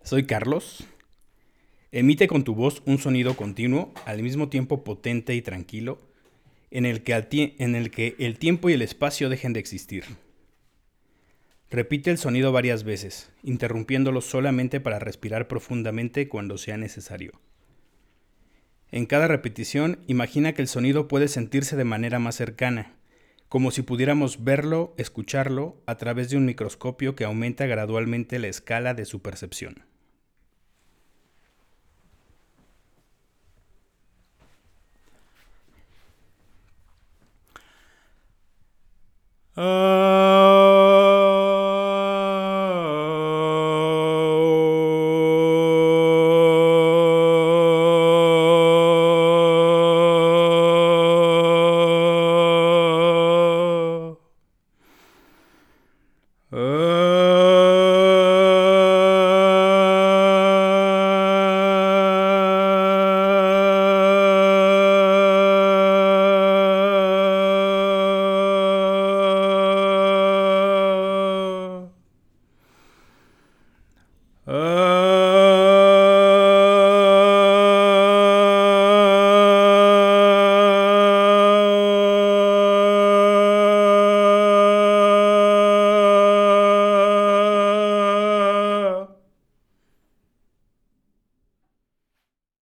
Soy Carlos. Emite con tu voz un sonido continuo, al mismo tiempo potente y tranquilo, en el que el tiempo y el espacio dejen de existir. Repite el sonido varias veces, interrumpiéndolo solamente para respirar profundamente cuando sea necesario. En cada repetición, imagina que el sonido puede sentirse de manera más cercana, como si pudiéramos verlo, escucharlo, a través de un microscopio que aumenta gradualmente la escala de su percepción.